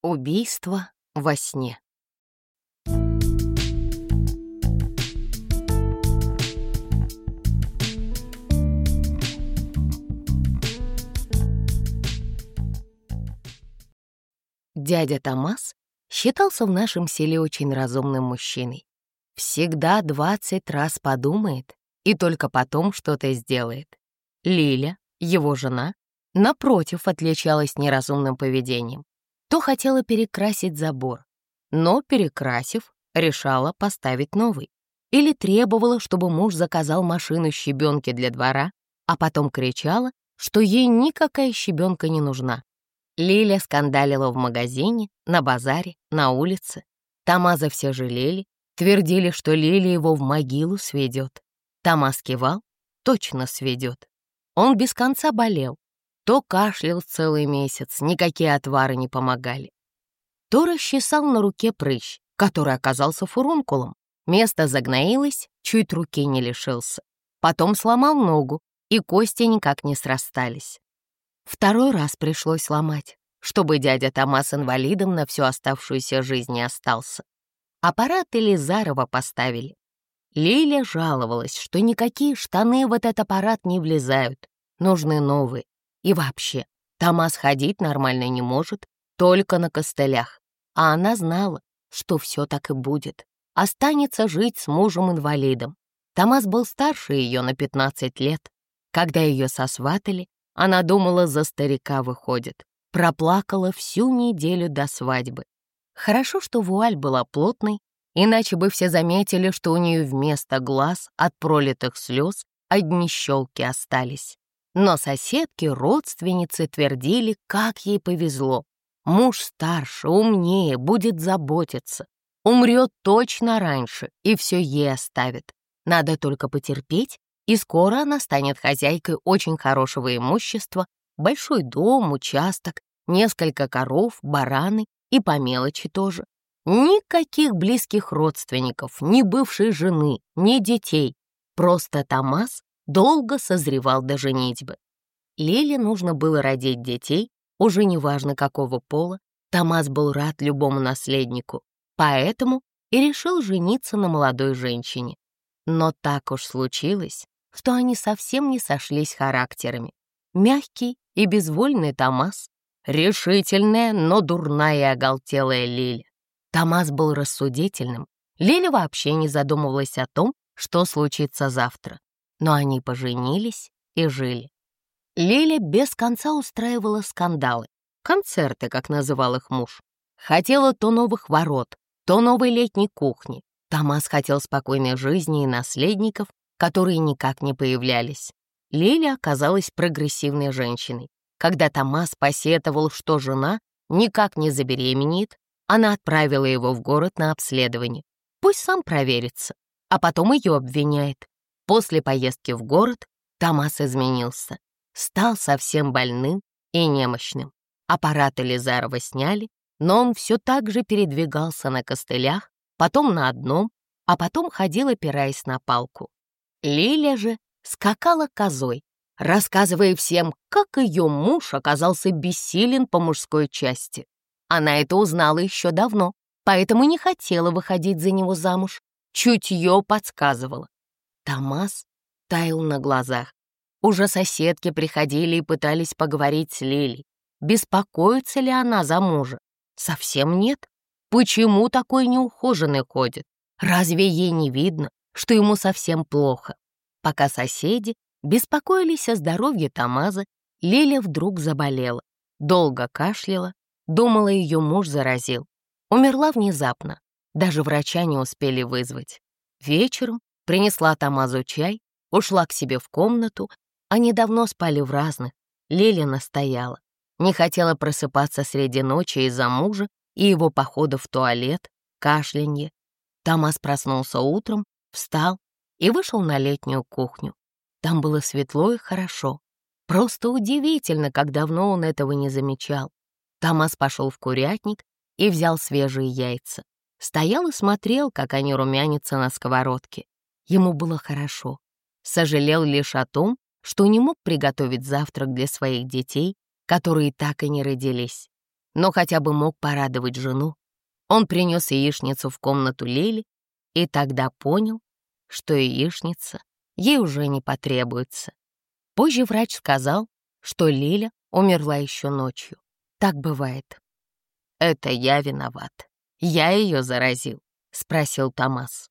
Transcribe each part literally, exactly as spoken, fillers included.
Убийство во сне. Дядя Томас считался в нашем селе очень разумным мужчиной. Всегда двадцать раз подумает и только потом что-то сделает. Лиля, его жена, напротив, отличалась неразумным поведением. То хотела перекрасить забор, но, перекрасив, решала поставить новый. Или требовала, чтобы муж заказал машину щебенки для двора, а потом кричала, что ей никакая щебенка не нужна. Лиля скандалила в магазине, на базаре, на улице. Томаса все жалели, твердили, что Лиля его в могилу сведет. Томас кивал, точно сведет. Он без конца болел. То кашлял целый месяц, никакие отвары не помогали. То расчесал на руке прыщ, который оказался фурункулом. Место загноилось, чуть руки не лишился. Потом сломал ногу, и кости никак не срастались. Второй раз пришлось ломать, чтобы дядя Томас инвалидом на всю оставшуюся жизнь не остался. Аппарат Елизарова поставили. Лиля жаловалась, что никакие штаны в этот аппарат не влезают, нужны новые. И вообще, Томас ходить нормально не может, только на костылях. А она знала, что все так и будет. Останется жить с мужем-инвалидом. Томас был старше ее на пятнадцать лет. Когда ее сосватали, она думала, за старика выходит. Проплакала всю неделю до свадьбы. Хорошо, что вуаль была плотной, иначе бы все заметили, что у нее вместо глаз от пролитых слез одни щелки остались. Но соседки, родственницы твердили, как ей повезло. Муж старше, умнее, будет заботиться. Умрет точно раньше, и все ей оставит. Надо только потерпеть, и скоро она станет хозяйкой очень хорошего имущества, большой дом, участок, несколько коров, бараны и по мелочи тоже. Никаких близких родственников, ни бывшей жены, ни детей. Просто Томас долго созревал до женитьбы. Лиле нужно было родить детей, уже неважно какого пола. Томас был рад любому наследнику, поэтому и решил жениться на молодой женщине. Но так уж случилось, что они совсем не сошлись характерами. Мягкий и безвольный Томас, решительная, но дурная и оголтелая Лиля. Томас был рассудительным. Лиля вообще не задумывалась о том, что случится завтра. Но они поженились и жили. Лиля без конца устраивала скандалы, концерты, как называл их муж. Хотела то новых ворот, то новой летней кухни. Томас хотел спокойной жизни и наследников, которые никак не появлялись. Лиля оказалась прогрессивной женщиной. Когда Томас посетовал, что жена никак не забеременеет, она отправила его в город на обследование. Пусть сам проверится, а потом ее обвиняет. После поездки в город Томас изменился. Стал совсем больным и немощным. Аппарат Елизарова сняли, но он все так же передвигался на костылях, потом на одном, а потом ходил, опираясь на палку. Лиля же скакала козой, рассказывая всем, как ее муж оказался бессилен по мужской части. Она это узнала еще давно, поэтому не хотела выходить за него замуж. Чутье подсказывало. Томас таял на глазах. Уже соседки приходили и пытались поговорить с Лилей. Беспокоится ли она за мужа? Совсем нет. Почему такой неухоженный ходит? Разве ей не видно, что ему совсем плохо? Пока соседи беспокоились о здоровье Томаса, Лиля вдруг заболела. Долго кашляла, думала, ее муж заразил. Умерла внезапно. Даже врача не успели вызвать. Вечером принесла Томасу чай, ушла к себе в комнату. Они давно спали в разных. Лиля настояла. Не хотела просыпаться среди ночи из-за мужа и его похода в туалет, кашлянье. Томас проснулся утром, встал и вышел на летнюю кухню. Там было светло и хорошо. Просто удивительно, как давно он этого не замечал. Томас пошел в курятник и взял свежие яйца. Стоял и смотрел, как они румянятся на сковородке. Ему было хорошо. Сожалел лишь о том, что не мог приготовить завтрак для своих детей, которые так и не родились. но хотя бы мог порадовать жену. Он принес яичницу в комнату Лили и тогда понял, что яичница ей уже не потребуется. Позже врач сказал, что Лиля умерла еще ночью. Так бывает. «Это я виноват. Я ее заразил», — спросил Томас.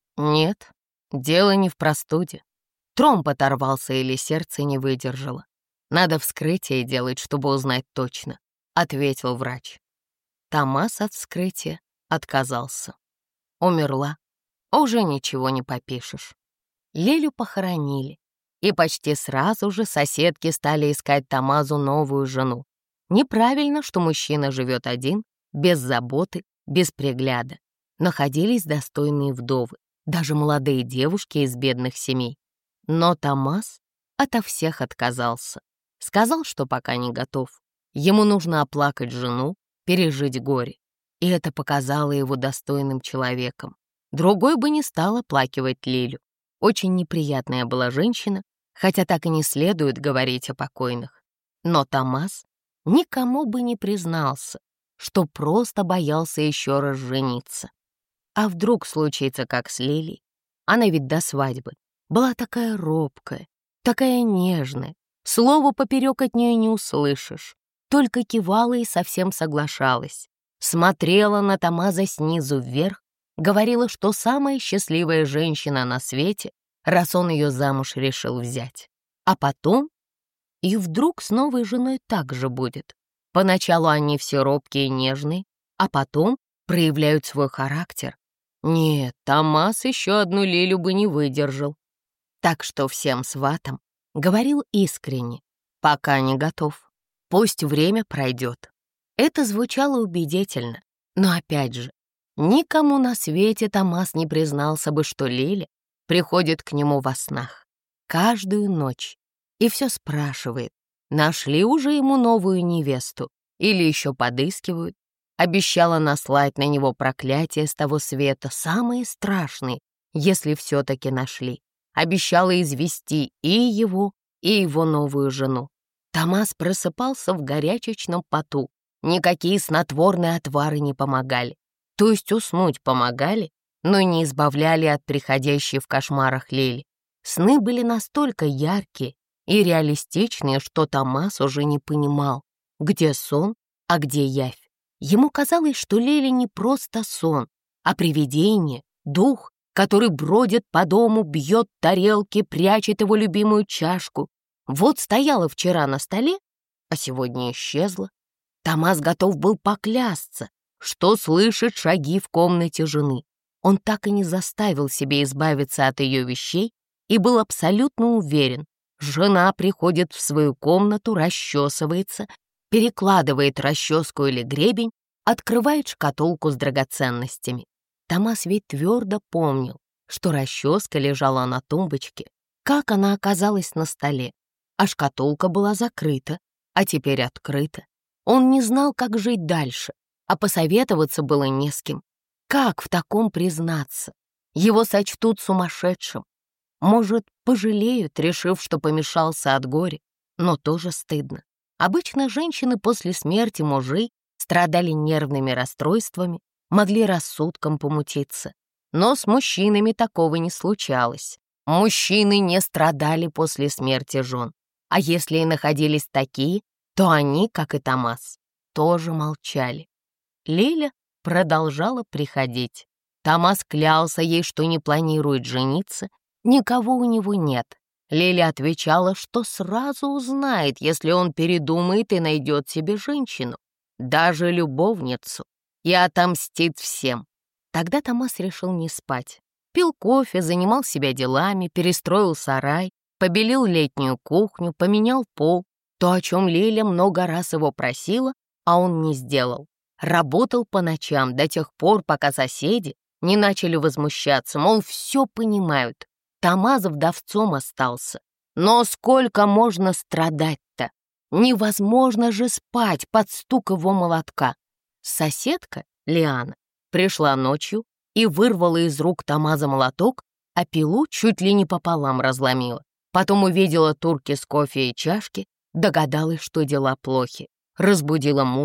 «Нет, дело не в простуде. Тромб оторвался или сердце не выдержало. Надо вскрытие делать, чтобы узнать точно», — ответил врач. Томас от вскрытия отказался. Умерла. Уже ничего не попишешь. Лилю похоронили, и почти сразу же соседки стали искать Томазу новую жену. Неправильно, что мужчина живет один, без заботы, без пригляда. Находились достойные вдовы, даже молодые девушки из бедных семей. Но Томас ото всех отказался. Сказал, что пока не готов. Ему нужно оплакать жену, пережить горе. И это показало его достойным человеком. Другой бы не стал оплакивать Лилю. Очень неприятная была женщина, хотя так и не следует говорить о покойных. Но Томас никому бы не признался, что просто боялся еще раз жениться. А вдруг случится, как с Лилей? Она ведь до свадьбы была такая робкая, такая нежная, слова поперек от нее не услышишь, только кивала и совсем соглашалась, смотрела на Томаза снизу вверх, говорила, что самая счастливая женщина на свете, раз он ее замуж решил взять. А потом и вдруг с новой женой так же будет. Поначалу они все робкие и нежные, а потом проявляют свой характер. Нет, Томас еще одну Лилю бы не выдержал. Так что всем сватам говорил искренне, пока не готов. Пусть время пройдет. Это звучало убедительно, но опять же, никому на свете Томас не признался бы, что Лиля приходит к нему во снах каждую ночь и все спрашивает, нашли уже ему новую невесту или еще подыскивают. Обещала наслать на него проклятие с того света, самые страшные, если все-таки нашли. Обещала извести и его, и его новую жену. Томас просыпался в горячечном поту. Никакие снотворные отвары не помогали. То есть уснуть помогали, но не избавляли от приходящей в кошмарах Лили. Сны были настолько яркие и реалистичные, что Томас уже не понимал, где сон, а где явь. Ему казалось, что Лили не просто сон, а привидение, дух, который бродит по дому, бьет тарелки, прячет его любимую чашку. Вот стояла вчера на столе, а сегодня исчезла. Томас готов был поклясться, что слышит шаги в комнате жены. Он так и не заставил себя избавиться от ее вещей и был абсолютно уверен, жена приходит в свою комнату, расчесывается, перекладывает расческу или гребень, открывает шкатулку с драгоценностями. Томас ведь твердо помнил, что расческа лежала на тумбочке, как она оказалась на столе, а шкатулка была закрыта, а теперь открыта. Он не знал, как жить дальше, а посоветоваться было не с кем. Как в таком признаться? Его сочтут сумасшедшим. Может, пожалеют, решив, что помешался от горя, но тоже стыдно. Обычно женщины после смерти мужей страдали нервными расстройствами, могли рассудком помутиться. Но с мужчинами такого не случалось. Мужчины не страдали после смерти жен. А если и находились такие, то они, как и Томас, тоже молчали. Лиля продолжала приходить. Томас клялся ей, что не планирует жениться, никого у него нет. Лиля отвечала, что сразу узнает, если он передумает и найдет себе женщину, даже любовницу, и отомстит всем. Тогда Томас решил не спать. Пил кофе, занимал себя делами, перестроил сарай, побелил летнюю кухню, поменял пол. То, о чем Лиля много раз его просила, а он не сделал. Работал по ночам до тех пор, пока соседи не начали возмущаться, мол, все понимают. Томас вдовцом остался. Но сколько можно страдать-то? Невозможно же спать под стук его молотка. Соседка, Лиана, пришла ночью и вырвала из рук Томаза молоток, а пилу чуть ли не пополам разломила. Потом увидела турки с кофе и чашки, догадалась, что дела плохи. Разбудила мужа,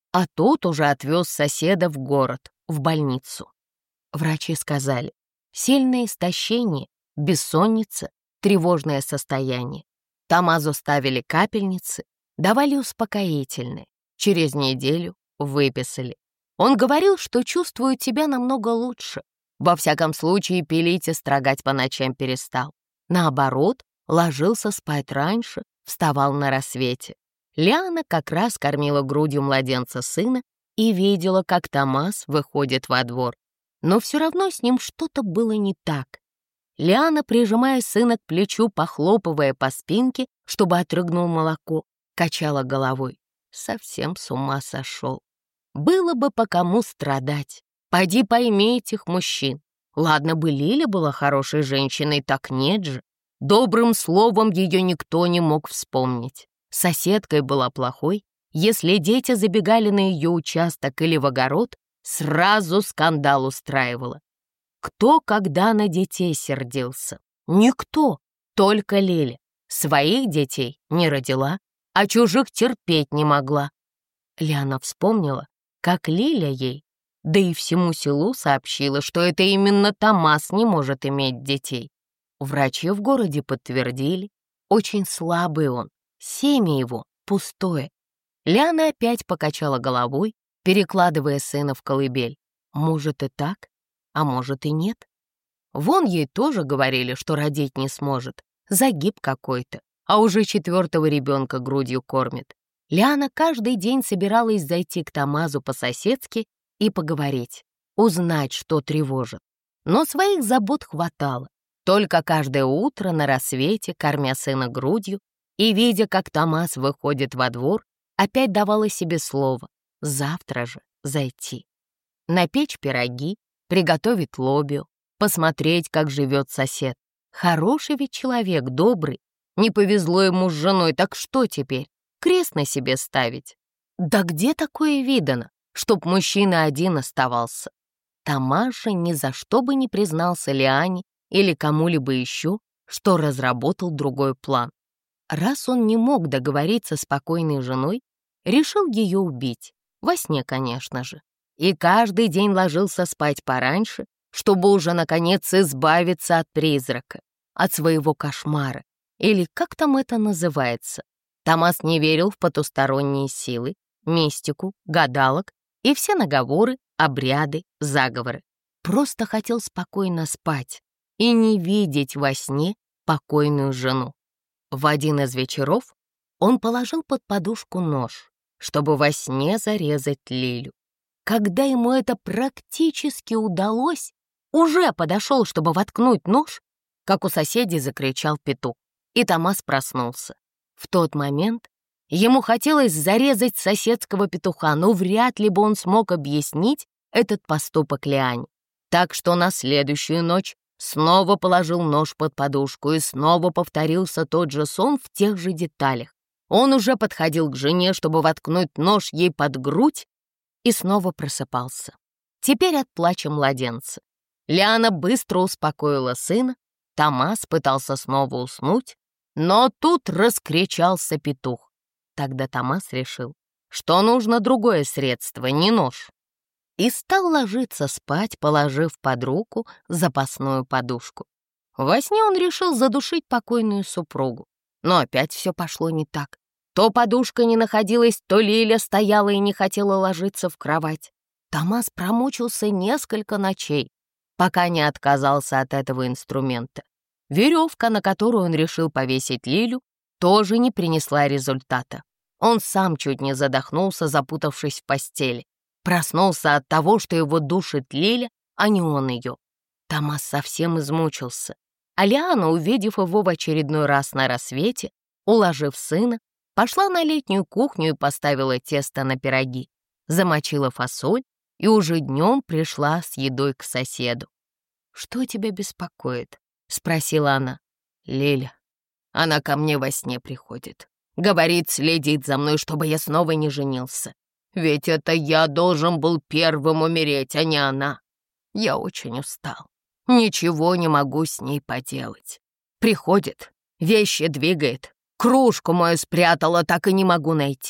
а тот уже отвез соседа в город, в больницу. Врачи сказали: сильное истощение, бессонница, тревожное состояние. Тамазу ставили капельницы, давали успокоительные. Через неделю выписали. Он говорил, что чувствует себя намного лучше. Во всяком случае, пилить и строгать по ночам перестал. Наоборот, ложился спать раньше, вставал на рассвете. Лиана как раз кормила грудью младенца сына и видела, как Томас выходит во двор. Но все равно с ним что-то было не так. Лиана, прижимая сына к плечу, похлопывая по спинке, чтобы отрыгнул молоко, качала головой. Совсем с ума сошел. Было бы по кому страдать. Пойди пойми этих мужчин. Ладно бы Лиля была хорошей женщиной, так нет же. Добрым словом ее никто не мог вспомнить. Соседкой была плохой. Если дети забегали на ее участок или в огород, сразу скандал устраивала. Кто когда на детей сердился? Никто, только Лиля. Своих детей не родила, а чужих терпеть не могла. Лиана вспомнила, как Лиля ей, да и всему селу сообщила, что это именно Томас не может иметь детей. Врачи в городе подтвердили, очень слабый он, семя его пустое. Лиана опять покачала головой, перекладывая сына в колыбель. Может и так, а может и нет. Вон ей тоже говорили, что родить не сможет, загиб какой-то, а уже четвертого ребенка грудью кормит. Лиана каждый день собиралась зайти к Томазу по-соседски и поговорить, узнать, что тревожит. Но своих забот хватало. Только каждое утро на рассвете, кормя сына грудью и видя, как Томас выходит во двор, опять давала себе слово завтра же зайти. Напечь пироги, приготовить лобио, посмотреть, как живет сосед. Хороший ведь человек, добрый. Не повезло ему с женой, так что теперь? Крест на себе ставить? Да где такое видано, чтоб мужчина один оставался? Томас же ни за что бы не признался Лиане или кому-либо еще, что разработал другой план. Раз он не мог договориться с покойной женой, решил ее убить, во сне, конечно же, и каждый день ложился спать пораньше, чтобы уже, наконец, избавиться от призрака, от своего кошмара, или как там это называется. Томас не верил в потусторонние силы, мистику, гадалок и все наговоры, обряды, заговоры. Просто хотел спокойно спать и не видеть во сне покойную жену. В один из вечеров он положил под подушку нож, чтобы во сне зарезать Лилю. Когда ему это практически удалось, уже подошел, чтобы воткнуть нож, как у соседей закричал петух, и Томас проснулся. В тот момент ему хотелось зарезать соседского петуха, но вряд ли бы он смог объяснить этот поступок Лиане. Так что на следующую ночь снова положил нож под подушку, и снова повторился тот же сон в тех же деталях. Он уже подходил к жене, чтобы воткнуть нож ей под грудь, и снова просыпался. Теперь от плача младенца. Лиана быстро успокоила сына, Томас пытался снова уснуть, но тут раскричался петух. Тогда Томас решил, что нужно другое средство, не нож, и стал ложиться спать, положив под руку запасную подушку. Во сне он решил задушить покойную супругу, но опять все пошло не так. То подушка не находилась, то Лиля стояла и не хотела ложиться в кровать. Томас промучился несколько ночей, пока не отказался от этого инструмента. Веревка, на которую он решил повесить Лилю, тоже не принесла результата. Он сам чуть не задохнулся, запутавшись в постели. Проснулся от того, что его душит Лиля, а не он ее. Томас совсем измучился. А Лиана, увидев его в очередной раз на рассвете, уложив сына, пошла на летнюю кухню и поставила тесто на пироги, замочила фасоль и уже днем пришла с едой к соседу. «Что тебя беспокоит?» — спросила она. «Лиля. Она ко мне во сне приходит. Говорит, следит за мной, чтобы я снова не женился. Ведь это я должен был первым умереть, а не она. Я очень устал. Ничего не могу с ней поделать. Приходит, вещи двигает. Кружку мою спрятала, так и не могу найти.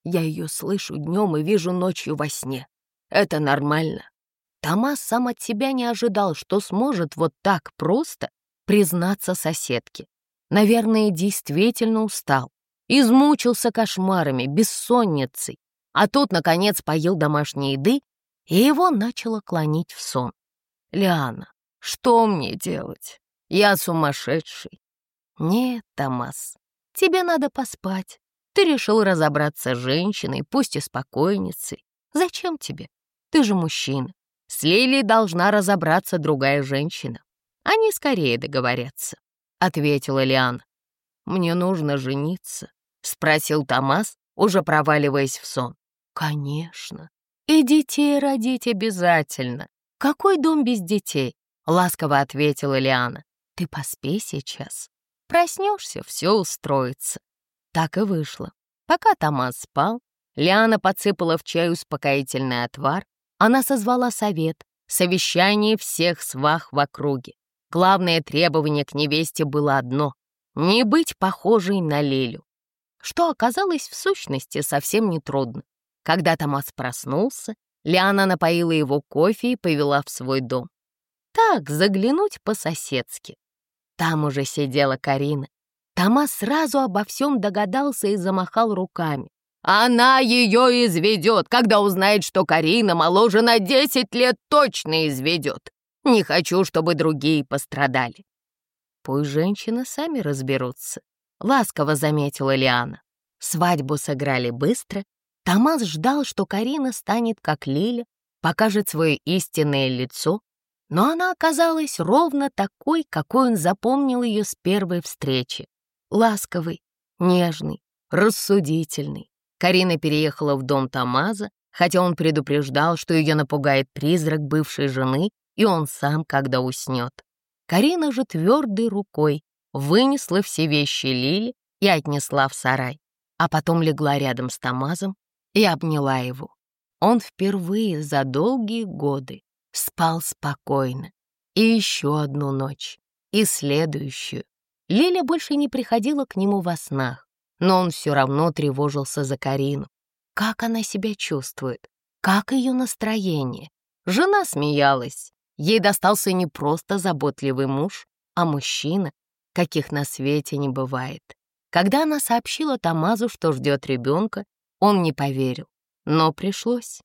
Я ее слышу днем и вижу ночью во сне. Это нормально». Томас сам от себя не ожидал, что сможет вот так просто признаться соседке. Наверное, действительно устал, измучился кошмарами, бессонницей, а тут, наконец, поел домашней еды, и его начало клонить в сон. «Лиана, что мне делать? Я сумасшедший». «Нет, Томас, тебе надо поспать. Ты решил разобраться с женщиной, пусть и спокойницей. Зачем тебе? Ты же мужчина. С Лилей должна разобраться другая женщина. Они скорее договорятся», — ответила Лиана. «Мне нужно жениться», — спросил Томас, уже проваливаясь в сон. «Конечно. И детей родить обязательно. Какой дом без детей?» — ласково ответила Лиана. «Ты поспи сейчас. Проснешься, все устроится». Так и вышло. Пока Томас спал, Лиана подсыпала в чай успокоительный отвар. Она созвала совет, совещание всех свах в округе. Главное требование к невесте было одно — не быть похожей на Лилю, что оказалось в сущности совсем нетрудно. Когда Томас проснулся, Лиана напоила его кофе и повела в свой дом. Так, заглянуть по-соседски. Там уже сидела Карина. Томас сразу обо всем догадался и замахал руками. «Она ее изведет, когда узнает, что Карина моложе на десять лет, точно изведет. Не хочу, чтобы другие пострадали». «Пусть женщины сами разберутся», — ласково заметила Лиана. Свадьбу сыграли быстро. Томас ждал, что Карина станет как Лиля, покажет свое истинное лицо, но она оказалась ровно такой, какой он запомнил ее с первой встречи. Ласковый, нежный, рассудительный. Карина переехала в дом Томаса, хотя он предупреждал, что ее напугает призрак бывшей жены, и он сам, когда уснет. Карина же твердой рукой вынесла все вещи Лили и отнесла в сарай, а потом легла рядом с Томасом и обняла его. Он впервые за долгие годы спал спокойно. И еще одну ночь, и следующую. Лиля больше не приходила к нему во снах, но он все равно тревожился за Карину. Как она себя чувствует? Как ее настроение? Жена смеялась. Ей достался не просто заботливый муж, а мужчина, каких на свете не бывает. Когда она сообщила Томасу, что ждет ребенка, он не поверил, но пришлось.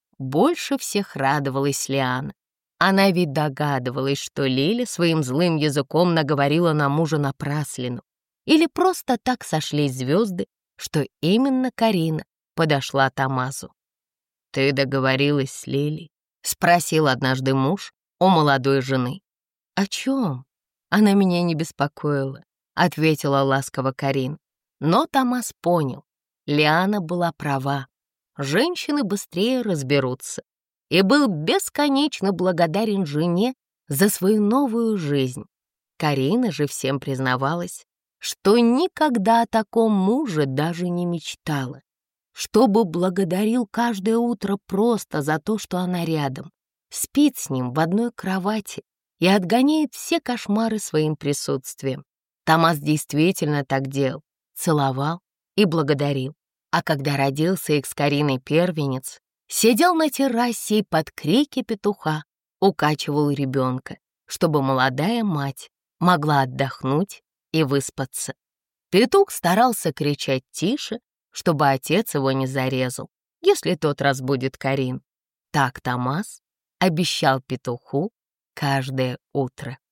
Больше всех радовалась Лиана. Она ведь догадывалась, что Лиля своим злым языком наговорила на мужа напраслину. Или просто так сошлись звезды, что именно Карина подошла Томасу. «Ты договорилась с Лилей?» — спросил однажды муж у молодой жены. «О чем? Она меня не беспокоила», — ответила ласково Карин. Но Томас понял, Лиана была права. Женщины быстрее разберутся. И был бесконечно благодарен жене за свою новую жизнь. Карина же всем признавалась, что никогда о таком муже даже не мечтала, чтобы благодарил каждое утро просто за то, что она рядом, спит с ним в одной кровати и отгоняет все кошмары своим присутствием. Томас действительно так делал, целовал и благодарил. А когда родился их с Кариной первенец, сидел на террасе и под крики петуха укачивал ребенка, чтобы молодая мать могла отдохнуть и выспаться. Петух старался кричать тише, чтобы отец его не зарезал, если тот разбудит Карин. Так Томас обещал петуху каждое утро.